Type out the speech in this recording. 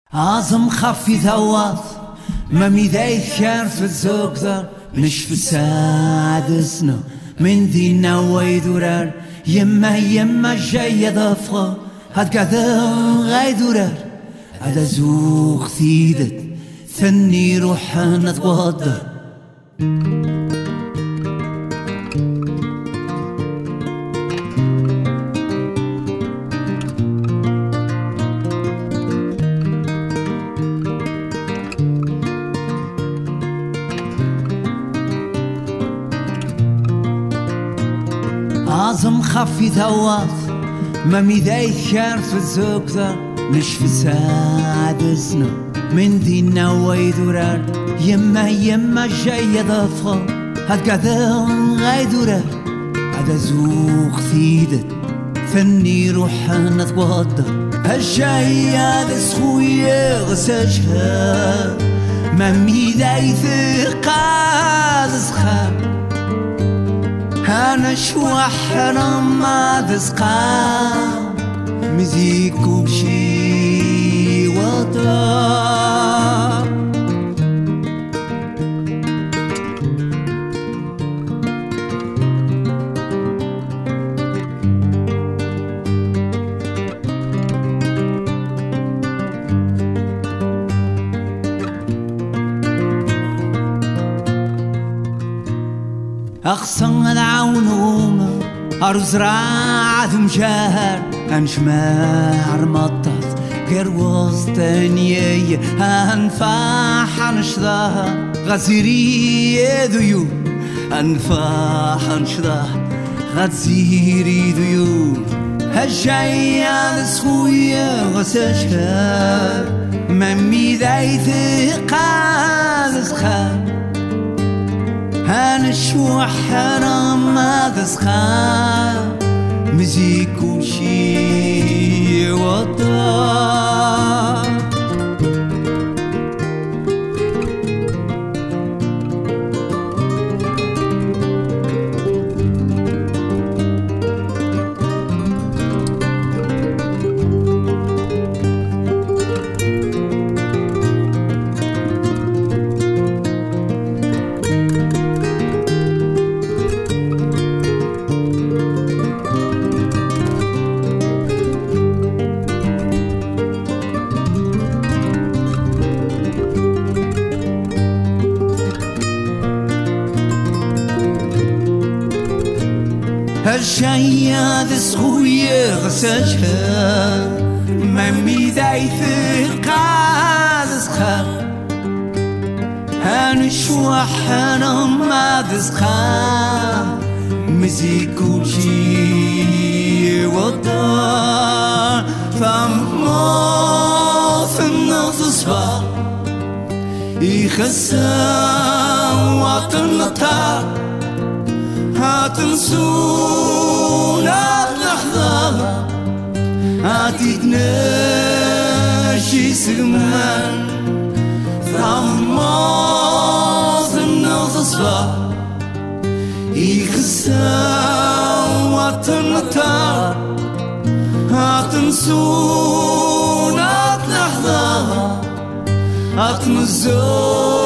عظم خفي ثوات ما ميداي ثيار في الزوكتر مش في سادسنا من ذينا ويدورار يما جاي ضفغة هاد قاذن غايدورار هذا زوق ثيدت ثني روحنا توضر عظم خفي ثوات ما ميداي ثيار في الزوكتر مش في سادسنا من ذينا ويدورار يما جاي ضفغة هاد قاذن غايدورار هذا زوق ثيدت ثني روحنا توضر هالجاي هذا سخوية غسجها ما ميداي ثقال زخار أنا شوحنا ما تسقى مزيك وشي وطار أخصن العونومة أرز راعة مشاهر أنشماع رمطت غير وسطانية أنفاح نشضاها غزيري ذيو أنفاح نشضاها غزيري ذيو هالجاية لسخوية غسجها ممي ذي ثقال زخار أنا شوحنا ما تسخى مزيك وشي وطار هالجاية ذي سخوية غسجها ممي ذي ثقال زخار هنشوحنا ما تسخى مزيك وشي وطار فموت النفس يخسى وطن الطار هاتنسونا اللحظة هاتيتناشي سلمان ثماز النغصة يخسى وطنطار هاتنسونا اللحظة هاتنزو